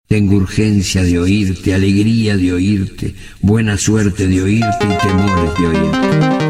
Tengo urgencia de oírte, alegría de oírte, buena suerte de oírte y temores de oírte.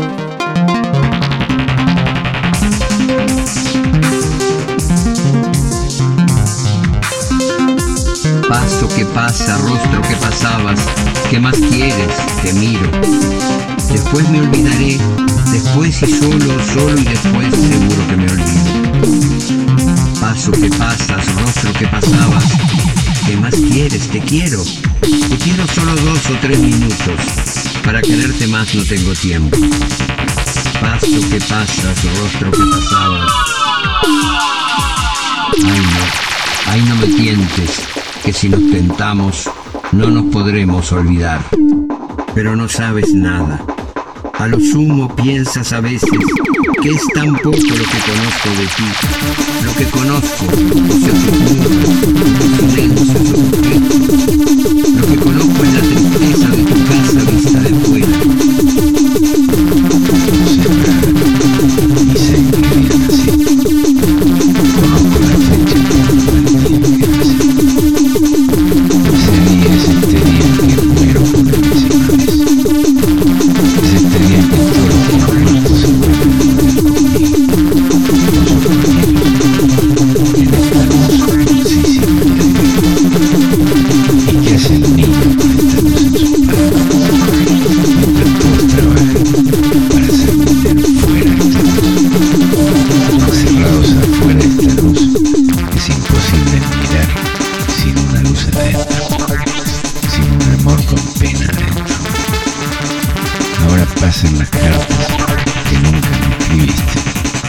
Paso que pasa, rostro que pasabas, ¿qué más quieres? Te miro. Después me olvidaré, después y solo y después seguro que me olvido. Paso que pasas, rostro que pasabas, ¿qué más quieres? Te quiero solo 2 o 3 minutos, para quererte más no tengo tiempo. Paso que pasas, rostro que pasabas. Ay no me tientes, que si nos tentamos no nos podremos olvidar. Pero no sabes nada. A lo sumo piensas a veces que es tan poco lo que conozco de ti. Lo que conozco, esos murmullos, silencios objetos. Lo que conozco es la tristeza de tu casa vista de fuera. No sé nada, ni sé que bien así. Conozco la fecha del día que nací. Ese día es este día en que muero por enésima vez. Es este día en que todos los muertos se vuelven a morir conmigo. Yo con ellos. En esta luz dulcísima y alegre. ¿Y qué hace el niño con esta luz en su palma? Mientras todos trabajan para hacer dinero fuera de esta luz. Encerrados afuera de esta luz, es imposible mirar sin una luz adentro, sin un amor con pena adentro. Ahora pasan las cartas que nunca me escribiste.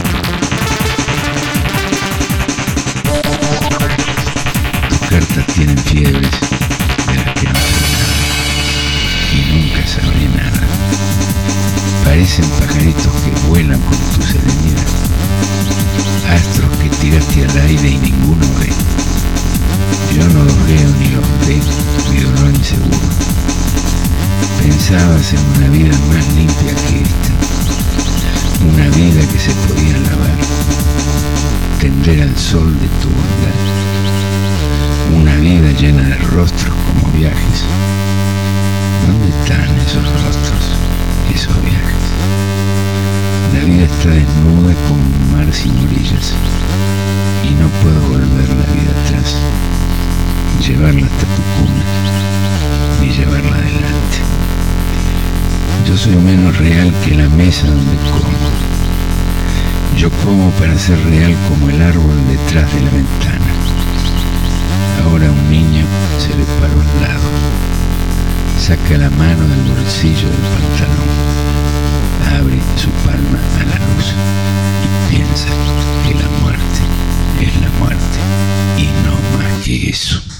Tus cartas tienen fiebres de las que no sé nada y nunca sabré nada. Parecen pajaritos que vuelan con tu serenidad, astros que tiraste al aire y ninguno ve. Yo no los veo ni los ve mi dolor inseguro. Pensabas en una vida más limpia que esta, una vida que se podía lavar, tender al sol de tu bondad, una vida llena de rostros como viajes. ¿Dónde están esos rostros, esos viajes? La vida está desnuda como un mar sin orillas y no puedo volver la vida atrás, llevarla hasta tu cuna ni llevarla adelante. Yo soy menos real que la mesa donde como. Yo como para ser real como el árbol detrás de la ventana. Ahora un niño se le paró al lado, saca la mano del bolsillo del pantalón, abre su palma a la luz y piensa que la muerte es la muerte y no más que eso.